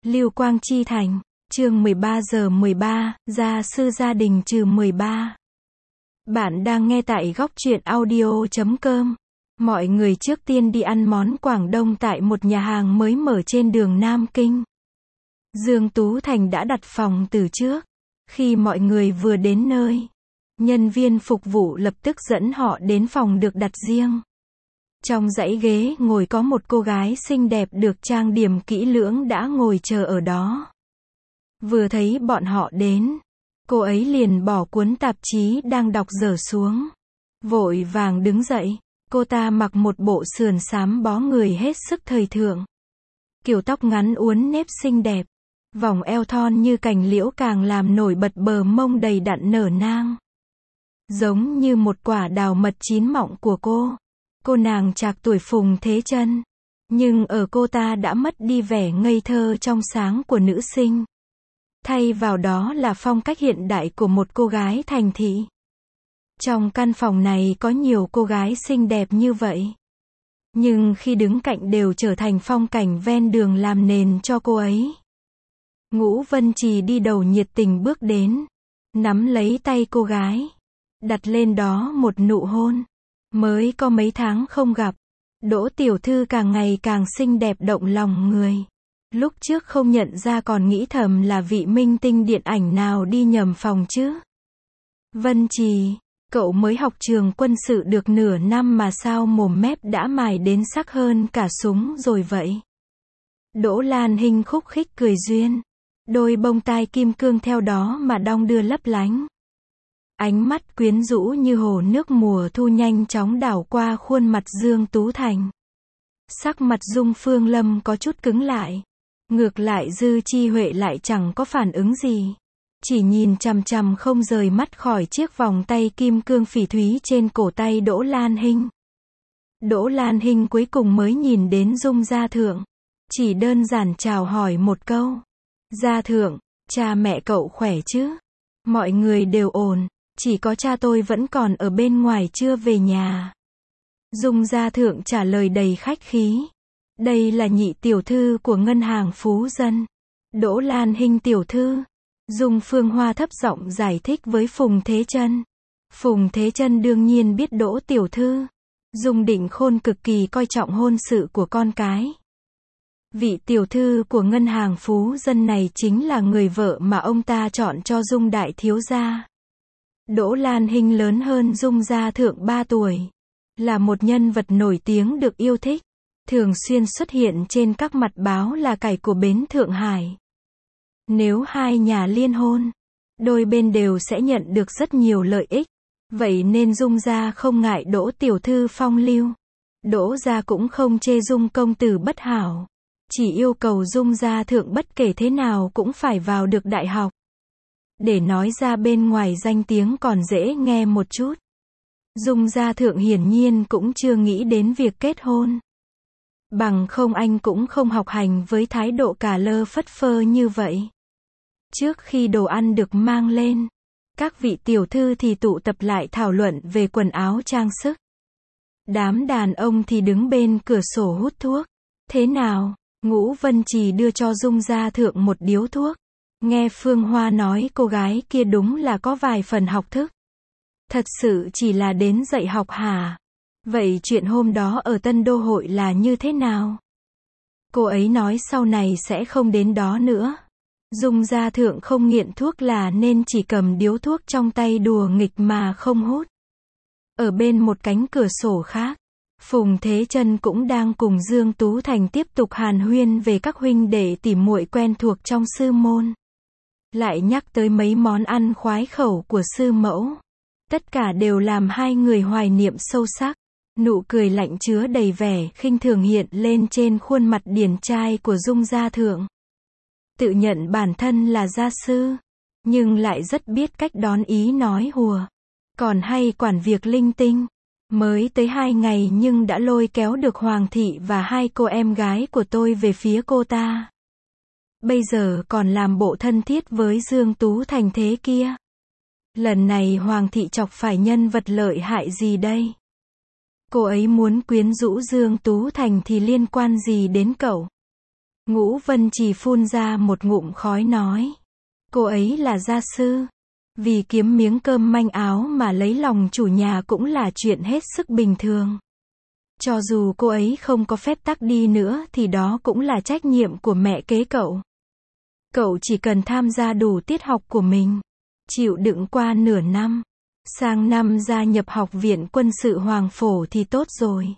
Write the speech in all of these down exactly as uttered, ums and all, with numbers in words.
Lưu Quang Chi Thành, chương mười ba giờ mười ba, gia sư gia đình trừ mười ba. Bạn đang nghe tại góc truyện audio chấm com. Mọi người trước tiên đi ăn món Quảng Đông tại một nhà hàng mới mở trên đường Nam Kinh. Dương Tú Thành đã đặt phòng từ trước. Khi mọi người vừa đến nơi, nhân viên phục vụ lập tức dẫn họ đến phòng được đặt riêng. Trong dãy ghế ngồi có một cô gái xinh đẹp được trang điểm kỹ lưỡng đã ngồi chờ ở đó. Vừa thấy bọn họ đến, cô ấy liền bỏ cuốn tạp chí đang đọc dở xuống. Vội vàng đứng dậy, cô ta mặc một bộ sườn xám bó người hết sức thời thượng. Kiểu tóc ngắn uốn nếp xinh đẹp, vòng eo thon như cành liễu càng làm nổi bật bờ mông đầy đặn nở nang. Giống như một quả đào mật chín mọng của cô. Cô nàng trạc tuổi Phùng Thế Chân, nhưng ở cô ta đã mất đi vẻ ngây thơ trong sáng của nữ sinh. Thay vào đó là phong cách hiện đại của một cô gái thành thị. Trong căn phòng này có nhiều cô gái xinh đẹp như vậy. Nhưng khi đứng cạnh đều trở thành phong cảnh ven đường làm nền cho cô ấy. Ngũ Vân Trì đi đầu nhiệt tình bước đến, nắm lấy tay cô gái, đặt lên đó một nụ hôn. Mới có mấy tháng không gặp, Đỗ tiểu thư càng ngày càng xinh đẹp động lòng người. Lúc trước không nhận ra còn nghĩ thầm là vị minh tinh điện ảnh nào đi nhầm phòng chứ. Vân Trì, cậu mới học trường quân sự được nửa năm mà sao mồm mép đã mài đến sắc hơn cả súng rồi vậy? Đỗ Lan Hinh khúc khích cười duyên, đôi bông tai kim cương theo đó mà đong đưa lấp lánh. Ánh mắt quyến rũ như hồ nước mùa thu nhanh chóng đảo qua khuôn mặt Dương Tú Thành. Sắc mặt Dung Phương Lâm có chút cứng lại. Ngược lại Dư Chi Huệ lại chẳng có phản ứng gì. Chỉ nhìn chằm chằm không rời mắt khỏi chiếc vòng tay kim cương phỉ thúy trên cổ tay Đỗ Lan Hinh. Đỗ Lan Hinh cuối cùng mới nhìn đến Dung Gia Thượng. Chỉ đơn giản chào hỏi một câu. Gia Thượng, cha mẹ cậu khỏe chứ? Mọi người đều ổn. Chỉ có cha tôi vẫn còn ở bên ngoài chưa về nhà. Dung Gia Thượng trả lời đầy khách khí. Đây là nhị tiểu thư của ngân hàng Phú Dân. Đỗ Lan Hinh tiểu thư. Dung Phương Hoa thấp giọng giải thích với Phùng Thế Chân. Phùng Thế Chân đương nhiên biết Đỗ tiểu thư. Dung Định Khôn cực kỳ coi trọng hôn sự của con cái. Vị tiểu thư của ngân hàng Phú Dân này chính là người vợ mà ông ta chọn cho Dung đại thiếu gia. Đỗ Lan Hinh lớn hơn Dung Gia Thượng ba tuổi. Là một nhân vật nổi tiếng được yêu thích. Thường xuyên xuất hiện trên các mặt báo là cải của bến Thượng Hải. Nếu hai nhà liên hôn, đôi bên đều sẽ nhận được rất nhiều lợi ích. Vậy nên Dung Gia không ngại Đỗ tiểu thư phong lưu. Đỗ Gia cũng không chê Dung công tử bất hảo. Chỉ yêu cầu Dung Gia Thượng bất kể thế nào cũng phải vào được đại học. Để nói ra bên ngoài danh tiếng còn dễ nghe một chút. Dung Gia Thượng hiển nhiên cũng chưa nghĩ đến việc kết hôn. Bằng không anh cũng không học hành với thái độ cả lơ phất phơ như vậy. Trước khi đồ ăn được mang lên, các vị tiểu thư thì tụ tập lại thảo luận về quần áo trang sức. Đám đàn ông thì đứng bên cửa sổ hút thuốc. Thế nào? Ngũ Vân Trì đưa cho Dung Gia Thượng một điếu thuốc. Nghe Phương Hoa nói cô gái kia đúng là có vài phần học thức. Thật sự chỉ là đến dạy học hả? Vậy chuyện hôm đó ở Tân Đô Hội là như thế nào? Cô ấy nói sau này sẽ không đến đó nữa. Dung Gia Thượng không nghiện thuốc là nên chỉ cầm điếu thuốc trong tay đùa nghịch mà không hút. Ở bên một cánh cửa sổ khác, Phùng Thế Chân cũng đang cùng Dương Tú Thành tiếp tục hàn huyên về các huynh đệ tỉ muội quen thuộc trong sư môn. Lại nhắc tới mấy món ăn khoái khẩu của sư mẫu. Tất cả đều làm hai người hoài niệm sâu sắc. Nụ cười lạnh chứa đầy vẻ khinh thường hiện lên trên khuôn mặt điển trai của Dung Gia Thượng. Tự nhận bản thân là gia sư, nhưng lại rất biết cách đón ý nói hùa. Còn hay quản việc linh tinh. Mới tới hai ngày nhưng đã lôi kéo được Hoàng thị và hai cô em gái của tôi về phía cô ta. Bây giờ còn làm bộ thân thiết với Dương Tú Thành thế kia. Lần này Hoàng thị chọc phải nhân vật lợi hại gì đây? Cô ấy muốn quyến rũ Dương Tú Thành thì liên quan gì đến cậu? Ngũ Vân Trì phun ra một ngụm khói nói. Cô ấy là gia sư. Vì kiếm miếng cơm manh áo mà lấy lòng chủ nhà cũng là chuyện hết sức bình thường. Cho dù cô ấy không có phép tắc đi nữa thì đó cũng là trách nhiệm của mẹ kế cậu. Cậu chỉ cần tham gia đủ tiết học của mình, chịu đựng qua nửa năm, sang năm gia nhập học viện quân sự Hoàng Phổ thì tốt rồi.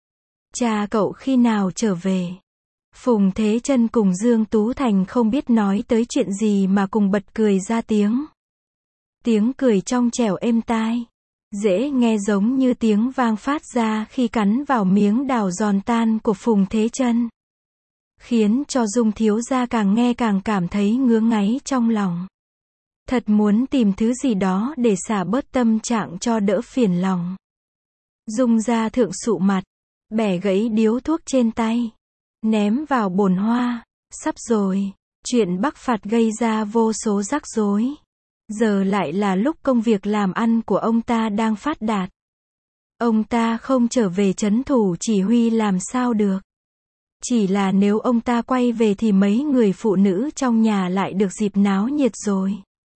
Cha cậu khi nào trở về? Phùng Thế Chân cùng Dương Tú Thành không biết nói tới chuyện gì mà cùng bật cười ra tiếng. Tiếng cười trong trẻo êm tai, dễ nghe giống như tiếng vang phát ra khi cắn vào miếng đào giòn tan của Phùng Thế Chân, khiến cho Dung thiếu gia càng nghe càng cảm thấy ngứa ngáy trong lòng. Thật muốn tìm thứ gì đó để xả bớt tâm trạng cho đỡ phiền lòng. Dung gia thượng sụ mặt, bẻ gãy điếu thuốc trên tay, ném vào bồn hoa. Sắp rồi, chuyện Bắc Phạt gây ra vô số rắc rối. Giờ lại là lúc công việc làm ăn của ông ta đang phát đạt. Ông ta không trở về trấn thủ chỉ huy làm sao được. Chỉ là nếu ông ta quay về thì mấy người phụ nữ trong nhà lại được dịp náo nhiệt rồi.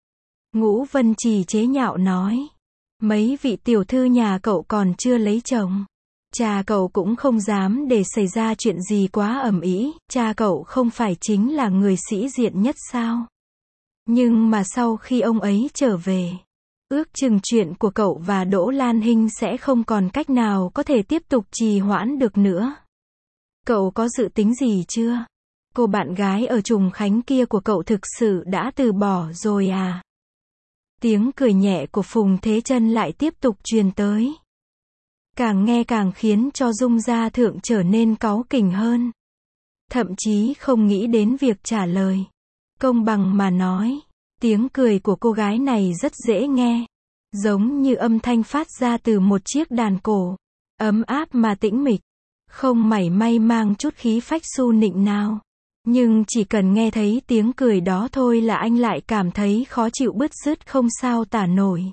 Ngũ Vân Trì chế nhạo nói. Mấy vị tiểu thư nhà cậu còn chưa lấy chồng. Cha cậu cũng không dám để xảy ra chuyện gì quá ầm ĩ. Cha cậu không phải chính là người sĩ diện nhất sao? Nhưng mà sau khi ông ấy trở về, ước chừng chuyện của cậu và Đỗ Lan Hinh sẽ không còn cách nào có thể tiếp tục trì hoãn được nữa. Cậu có dự tính gì chưa? Cô bạn gái ở Trùng Khánh kia của cậu thực sự đã từ bỏ rồi à? Tiếng cười nhẹ của Phùng Thế Chân lại tiếp tục truyền tới. Càng nghe càng khiến cho Dung gia thượng trở nên cáu kỉnh hơn. Thậm chí không nghĩ đến việc trả lời. Công bằng mà nói, tiếng cười của cô gái này rất dễ nghe. Giống như âm thanh phát ra từ một chiếc đàn cổ. Ấm áp mà tĩnh mịch. Không mảy may mang chút khí phách su nịnh nào. Nhưng chỉ cần nghe thấy tiếng cười đó thôi là anh lại cảm thấy khó chịu bứt rứt không sao tả nổi.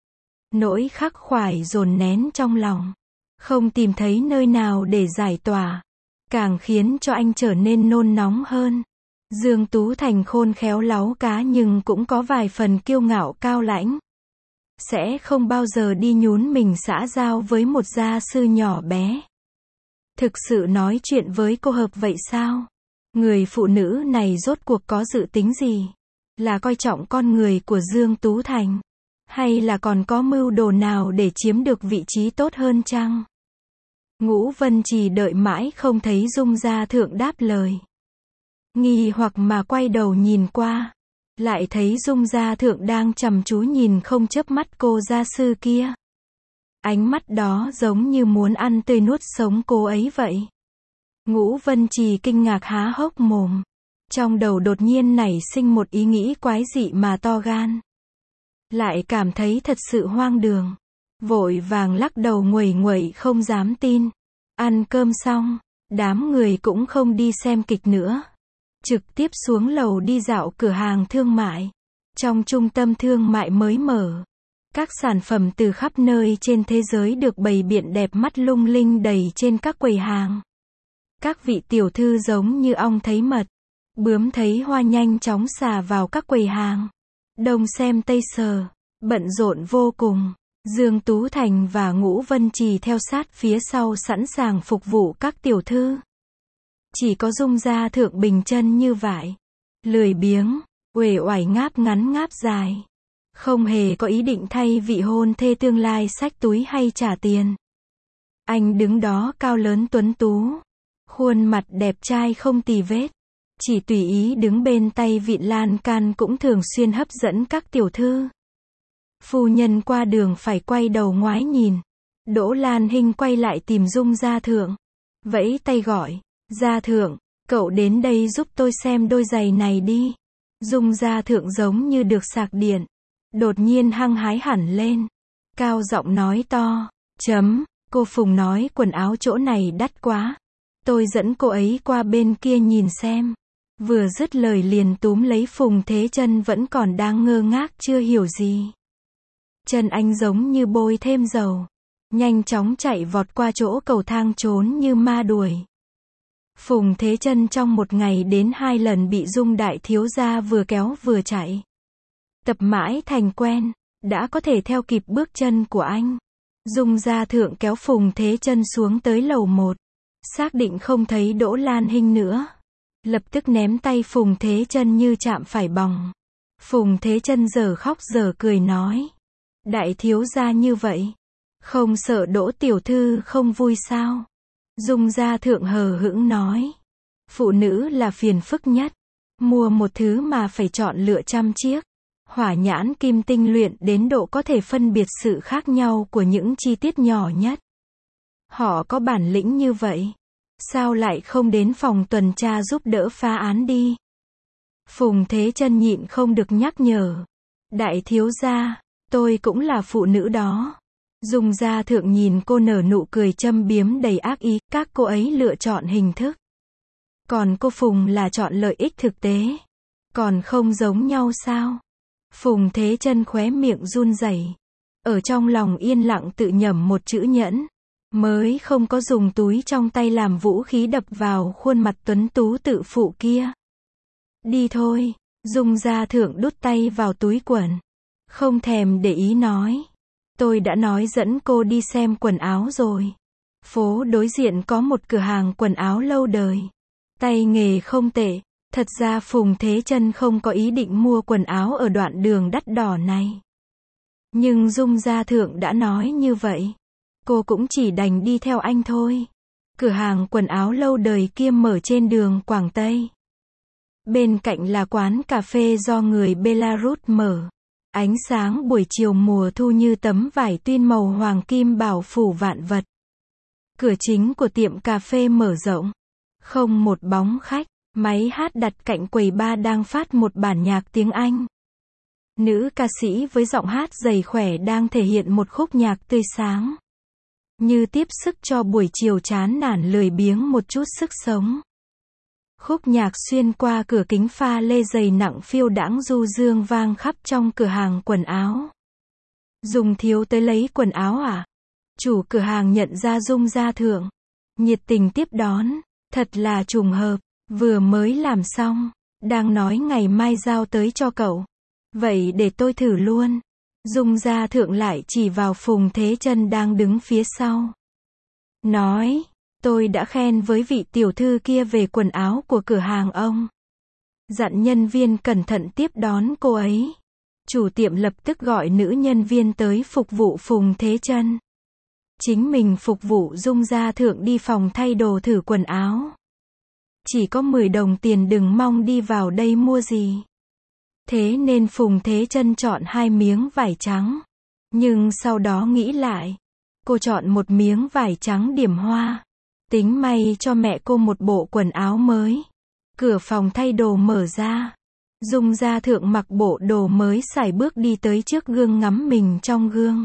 Nỗi khắc khoải dồn nén trong lòng. Không tìm thấy nơi nào để giải tỏa. Càng khiến cho anh trở nên nôn nóng hơn. Dương Tú Thành khôn khéo láu cá nhưng cũng có vài phần kiêu ngạo cao lãnh. Sẽ không bao giờ đi nhún mình xã giao với một gia sư nhỏ bé. Thực sự nói chuyện với cô hợp vậy sao? Người phụ nữ này rốt cuộc có dự tính gì? Là coi trọng con người của Dương Tú Thành? Hay là còn có mưu đồ nào để chiếm được vị trí tốt hơn chăng? Ngũ Vân Trì đợi mãi không thấy Dung gia thượng đáp lời. Nghi hoặc mà quay đầu nhìn qua. Lại thấy Dung gia thượng đang chăm chú nhìn không chớp mắt cô gia sư kia. Ánh mắt đó giống như muốn ăn tươi nuốt sống cô ấy vậy. Ngũ Vân Trì kinh ngạc há hốc mồm. Trong đầu đột nhiên nảy sinh một ý nghĩ quái dị mà to gan. Lại cảm thấy thật sự hoang đường. Vội vàng lắc đầu nguẩy nguẩy không dám tin. Ăn cơm xong, đám người cũng không đi xem kịch nữa. Trực tiếp xuống lầu đi dạo cửa hàng thương mại. Trong trung tâm thương mại mới mở. Các sản phẩm từ khắp nơi trên thế giới được bày biện đẹp mắt lung linh đầy trên các quầy hàng. Các vị tiểu thư giống như ong thấy mật, bướm thấy hoa nhanh chóng xà vào các quầy hàng. Đông xem tây sờ, bận rộn vô cùng. Dương Tú Thành và Ngũ Vân Trì theo sát phía sau sẵn sàng phục vụ các tiểu thư. Chỉ có Dung gia thượng bình chân như vậy. Lười biếng, uể oải ngáp ngắn ngáp dài. Không hề có ý định thay vị hôn thê tương lai xách túi hay trả tiền. Anh đứng đó cao lớn tuấn tú. Khuôn mặt đẹp trai không tì vết. Chỉ tùy ý đứng bên tay vịn lan can cũng thường xuyên hấp dẫn các tiểu thư. Phu nhân qua đường phải quay đầu ngoái nhìn. Đỗ Lan Hinh quay lại tìm Dung gia thượng. Vẫy tay gọi. Gia thượng, cậu đến đây giúp tôi xem đôi giày này đi. Dung gia thượng giống như được sạc điện. Đột nhiên hăng hái hẳn lên. Cao giọng nói to. Chấm, cô Phùng nói quần áo chỗ này đắt quá. Tôi dẫn cô ấy qua bên kia nhìn xem. Vừa dứt lời liền túm lấy Phùng Thế Chân vẫn còn đang ngơ ngác chưa hiểu gì. Chân anh giống như bôi thêm dầu. Nhanh chóng chạy vọt qua chỗ cầu thang trốn như ma đuổi. Phùng Thế Chân trong một ngày đến hai lần bị Dung đại thiếu gia vừa kéo vừa chạy. Tập mãi thành quen, đã có thể theo kịp bước chân của anh. Dung gia thượng kéo Phùng Thế Chân xuống tới lầu một. Xác định không thấy Đỗ Lan Hinh nữa. Lập tức ném tay Phùng Thế Chân như chạm phải bòng. Phùng Thế Chân giờ khóc giờ cười nói. Đại thiếu gia như vậy. Không sợ Đỗ tiểu thư không vui sao? Dung gia thượng hờ hững nói. Phụ nữ là phiền phức nhất. Mua một thứ mà phải chọn lựa trăm chiếc. Hỏa nhãn kim tinh luyện đến độ có thể phân biệt sự khác nhau của những chi tiết nhỏ nhất. Họ có bản lĩnh như vậy. Sao lại không đến phòng tuần tra giúp đỡ phá án đi? Phùng Thế Chân nhịn không được nhắc nhở. Đại thiếu gia, tôi cũng là phụ nữ đó. Dung gia thượng nhìn cô nở nụ cười châm biếm đầy ác ý, các cô ấy lựa chọn hình thức. Còn cô Phùng là chọn lợi ích thực tế. Còn không giống nhau sao? Phùng Thế Chân khóe miệng run rẩy. Ở trong lòng yên lặng tự nhẩm một chữ nhẫn. Mới không có dùng túi trong tay làm vũ khí đập vào khuôn mặt tuấn tú tự phụ kia. Đi thôi, Dung gia thượng đút tay vào túi quần. Không thèm để ý nói. Tôi đã nói dẫn cô đi xem quần áo rồi. Phố đối diện có một cửa hàng quần áo lâu đời. Tay nghề không tệ. Thật ra Phùng Thế Chân không có ý định mua quần áo ở đoạn đường đắt đỏ này. Nhưng Dung gia thượng đã nói như vậy. Cô cũng chỉ đành đi theo anh thôi. Cửa hàng quần áo lâu đời kia mở trên đường Quảng Tây. Bên cạnh là quán cà phê do người Belarus mở. Ánh sáng buổi chiều mùa thu như tấm vải tuyên màu hoàng kim bảo phủ vạn vật. Cửa chính của tiệm cà phê mở rộng. Không một bóng khách. Máy hát đặt cạnh quầy bar đang phát một bản nhạc tiếng Anh. Nữ ca sĩ với giọng hát dày khỏe đang thể hiện một khúc nhạc tươi sáng. Như tiếp sức cho buổi chiều chán nản lười biếng một chút sức sống. Khúc nhạc xuyên qua cửa kính pha lê dày nặng phiêu đãng du dương vang khắp trong cửa hàng quần áo. Dung thiếu tới lấy quần áo à? Chủ cửa hàng nhận ra Dung gia thượng. Nhiệt tình tiếp đón. Thật là trùng hợp. Vừa mới làm xong. Đang nói ngày mai giao tới cho cậu. Vậy để tôi thử luôn. Dung gia thượng lại chỉ vào Phùng Thế Chân đang đứng phía sau. Nói. Tôi đã khen với vị tiểu thư kia về quần áo của cửa hàng ông. Dặn nhân viên cẩn thận tiếp đón cô ấy. Chủ tiệm lập tức gọi nữ nhân viên tới phục vụ Phùng Thế Chân. Chính mình phục vụ Dung gia thượng đi phòng thay đồ thử quần áo. Chỉ có mười đồng tiền đừng mong đi vào đây mua gì. Thế nên Phùng Thế Chân chọn hai miếng vải trắng. Nhưng sau đó nghĩ lại. Cô chọn một miếng vải trắng điểm hoa. Tính may cho mẹ cô một bộ quần áo mới. Cửa phòng thay đồ mở ra. Dung gia thượng mặc bộ đồ mới sải bước đi tới trước gương ngắm mình trong gương.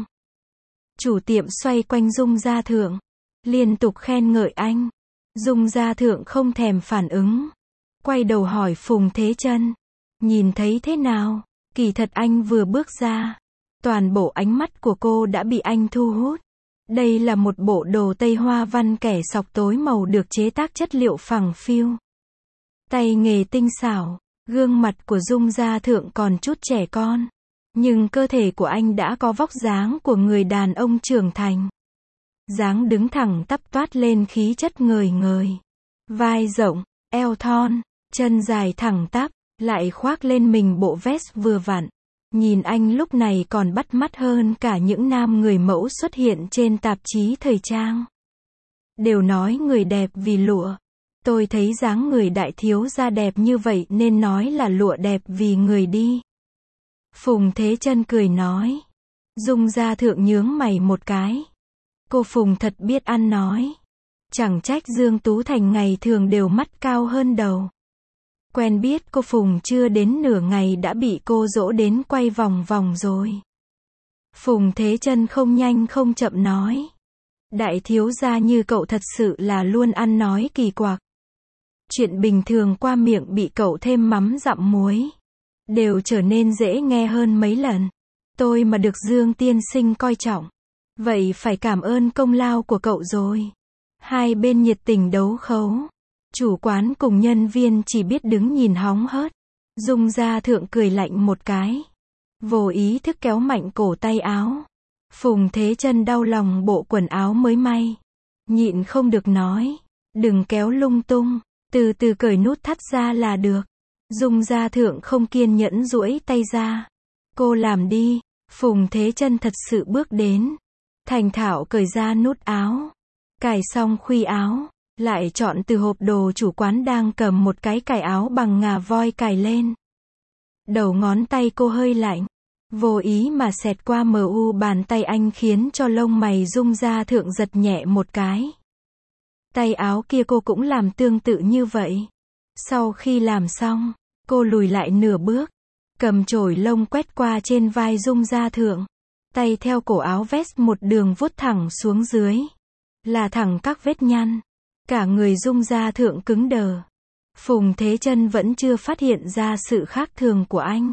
Chủ tiệm xoay quanh Dung gia thượng. Liên tục khen ngợi anh. Dung gia thượng không thèm phản ứng. Quay đầu hỏi Phùng Thế Chân. Nhìn thấy thế nào? Kỳ thật anh vừa bước ra. Toàn bộ ánh mắt của cô đã bị anh thu hút. Đây là một bộ đồ tây hoa văn kẻ sọc tối màu được chế tác chất liệu phẳng phiu. Tay nghề tinh xảo. Gương mặt của Dung gia thượng còn chút trẻ con. Nhưng cơ thể của anh đã có vóc dáng của người đàn ông trưởng thành. Dáng đứng thẳng tắp toát lên khí chất ngời ngời. Vai rộng, eo thon, chân dài thẳng tắp, lại khoác lên mình bộ vest vừa vặn. Nhìn anh lúc này còn bắt mắt hơn cả những nam người mẫu xuất hiện trên tạp chí thời trang. Đều nói người đẹp vì lụa. Tôi thấy dáng người đại thiếu gia đẹp như vậy nên nói là lụa đẹp vì người đi. Phùng Thế Chân cười nói. Dung gia thượng nhướng mày một cái. Cô Phùng thật biết ăn nói. Chẳng trách Dương Tú Thành ngày thường đều mắt cao hơn đầu. Quen biết cô Phùng chưa đến nửa ngày đã bị cô dỗ đến quay vòng vòng rồi. Phùng Thế Chân không nhanh không chậm nói. Đại thiếu gia như cậu thật sự là luôn ăn nói kỳ quặc. Chuyện bình thường qua miệng bị cậu thêm mắm dặm muối. Đều trở nên dễ nghe hơn mấy lần. Tôi mà được Dương tiên sinh coi trọng. Vậy phải cảm ơn công lao của cậu rồi. Hai bên nhiệt tình đấu khấu. Chủ quán cùng nhân viên chỉ biết đứng nhìn hóng hớt. Dung Gia Thượng cười lạnh một cái. Vô ý thức kéo mạnh cổ tay áo. Phùng Thế Chân đau lòng bộ quần áo mới may. Nhịn không được nói. Đừng kéo lung tung. Từ từ cởi nút thắt ra là được. Dung Gia Thượng không kiên nhẫn duỗi tay ra. Cô làm đi. Phùng Thế Chân thật sự bước đến. Thành thạo cởi ra nút áo. Cài xong khuy áo. Lại chọn từ hộp đồ chủ quán đang cầm một cái cài áo bằng ngà voi cài lên. Đầu ngón tay cô hơi lạnh. Vô ý mà xẹt qua mờ u bàn tay anh khiến cho lông mày Dung Gia Thượng giật nhẹ một cái. Tay áo kia cô cũng làm tương tự như vậy. Sau khi làm xong, cô lùi lại nửa bước. Cầm chổi lông quét qua trên vai Dung Gia Thượng. Tay theo cổ áo vest một đường vuốt thẳng xuống dưới. Là thẳng các vết nhăn. Cả người Dung Gia Thượng cứng đờ. Phùng Thế Chân vẫn chưa phát hiện ra sự khác thường của anh.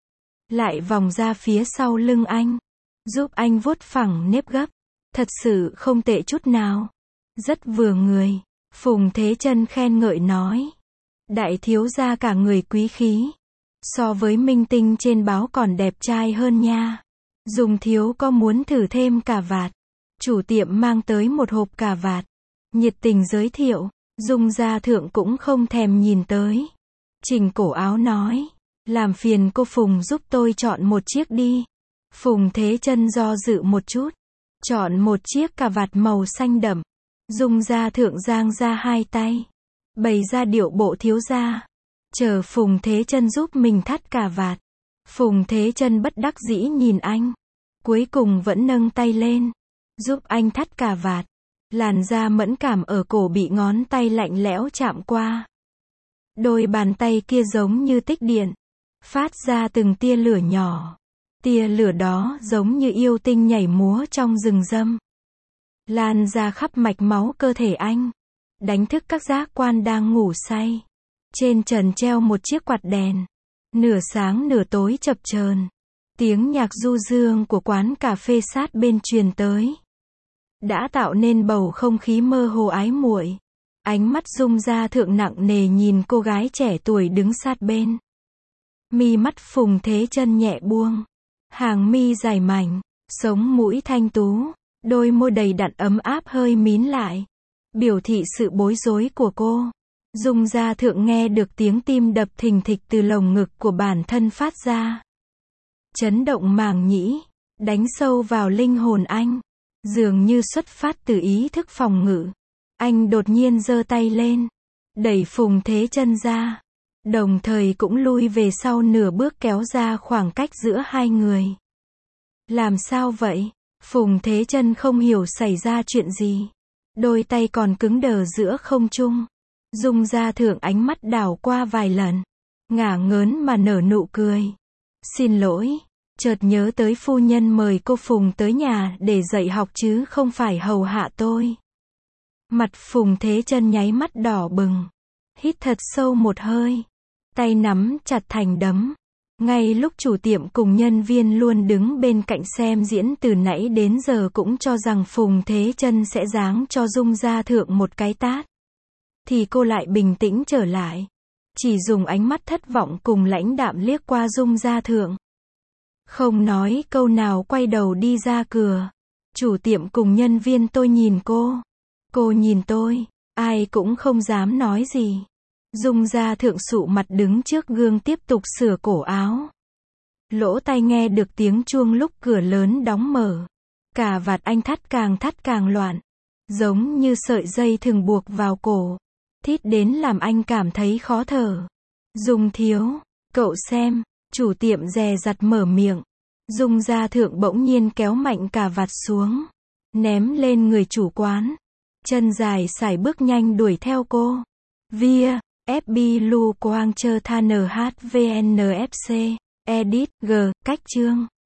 Lại vòng ra phía sau lưng anh. Giúp anh vuốt phẳng nếp gấp. Thật sự không tệ chút nào. Rất vừa người. Phùng Thế Chân khen ngợi nói. Đại thiếu gia cả người quý khí. So với minh tinh trên báo còn đẹp trai hơn nha. Dung thiếu có muốn thử thêm cà vạt. Chủ tiệm mang tới một hộp cà vạt. Nhiệt tình giới thiệu. Dung Gia Thượng cũng không thèm nhìn tới. Chỉnh cổ áo nói. Làm phiền cô Phùng giúp tôi chọn một chiếc đi. Phùng Thế Chân do dự một chút. Chọn một chiếc cà vạt màu xanh đậm. Dung Gia Thượng giang ra hai tay. Bày ra điệu bộ thiếu gia. Chờ Phùng Thế Chân giúp mình thắt cà vạt. Phùng Thế Chân bất đắc dĩ nhìn anh. Cuối cùng vẫn nâng tay lên. Giúp anh thắt cà vạt. Làn da mẫn cảm ở cổ bị ngón tay lạnh lẽo chạm qua. Đôi bàn tay kia giống như tích điện. Phát ra từng tia lửa nhỏ. Tia lửa đó giống như yêu tinh nhảy múa trong rừng râm. Lan ra khắp mạch máu cơ thể anh. Đánh thức các giác quan đang ngủ say. Trên trần treo một chiếc quạt đèn. Nửa sáng nửa tối chập chờn. Tiếng nhạc du dương của quán cà phê sát bên truyền tới. Đã tạo nên bầu không khí mơ hồ ái muội. Ánh mắt Dung Gia Thượng nặng nề nhìn cô gái trẻ tuổi đứng sát bên. Mi mắt Phùng Thế Chân nhẹ buông. Hàng mi dài mảnh. Sống mũi thanh tú. Đôi môi đầy đặn ấm áp hơi mím lại. Biểu thị sự bối rối của cô. Dung Gia Thượng nghe được tiếng tim đập thình thịch từ lồng ngực của bản thân phát ra. Chấn động màng nhĩ. Đánh sâu vào linh hồn anh. Dường như xuất phát từ ý thức phòng ngự. Anh đột nhiên giơ tay lên. Đẩy Phùng Thế Chân ra. Đồng thời cũng lui về sau nửa bước kéo ra khoảng cách giữa hai người. Làm sao vậy? Phùng Thế Chân không hiểu xảy ra chuyện gì. Đôi tay còn cứng đờ giữa không trung. Dung Gia Thượng ánh mắt đảo qua vài lần. Ngả ngớn mà nở nụ cười. Xin lỗi. Chợt nhớ tới phu nhân mời cô Phùng tới nhà để dạy học chứ không phải hầu hạ tôi. Mặt Phùng Thế Chân nháy mắt đỏ bừng. Hít thật sâu một hơi. Tay nắm chặt thành đấm. Ngay lúc chủ tiệm cùng nhân viên luôn đứng bên cạnh xem diễn từ nãy đến giờ cũng cho rằng Phùng Thế Chân sẽ giáng cho Dung Gia Thượng một cái tát. Thì cô lại bình tĩnh trở lại. Chỉ dùng ánh mắt thất vọng cùng lãnh đạm liếc qua Dung Gia Thượng. Không nói câu nào quay đầu đi ra cửa. Chủ tiệm cùng nhân viên tôi nhìn cô. Cô nhìn tôi. Ai cũng không dám nói gì. Dung Gia Thượng sụ mặt đứng trước gương tiếp tục sửa cổ áo. Lỗ tai nghe được tiếng chuông lúc cửa lớn đóng mở. Cà vạt anh thắt càng thắt càng loạn. Giống như sợi dây thường buộc vào cổ. Thít đến làm anh cảm thấy khó thở. Dung thiếu, cậu xem. Chủ tiệm dè dặt mở miệng. Dung Gia Thượng bỗng nhiên kéo mạnh cà vạt xuống. Ném lên người chủ quán. Chân dài sải bước nhanh đuổi theo cô. Via, ép bê Lu Quang Chơ Tha en hát vê en ép xê, Edit, G, cách chương.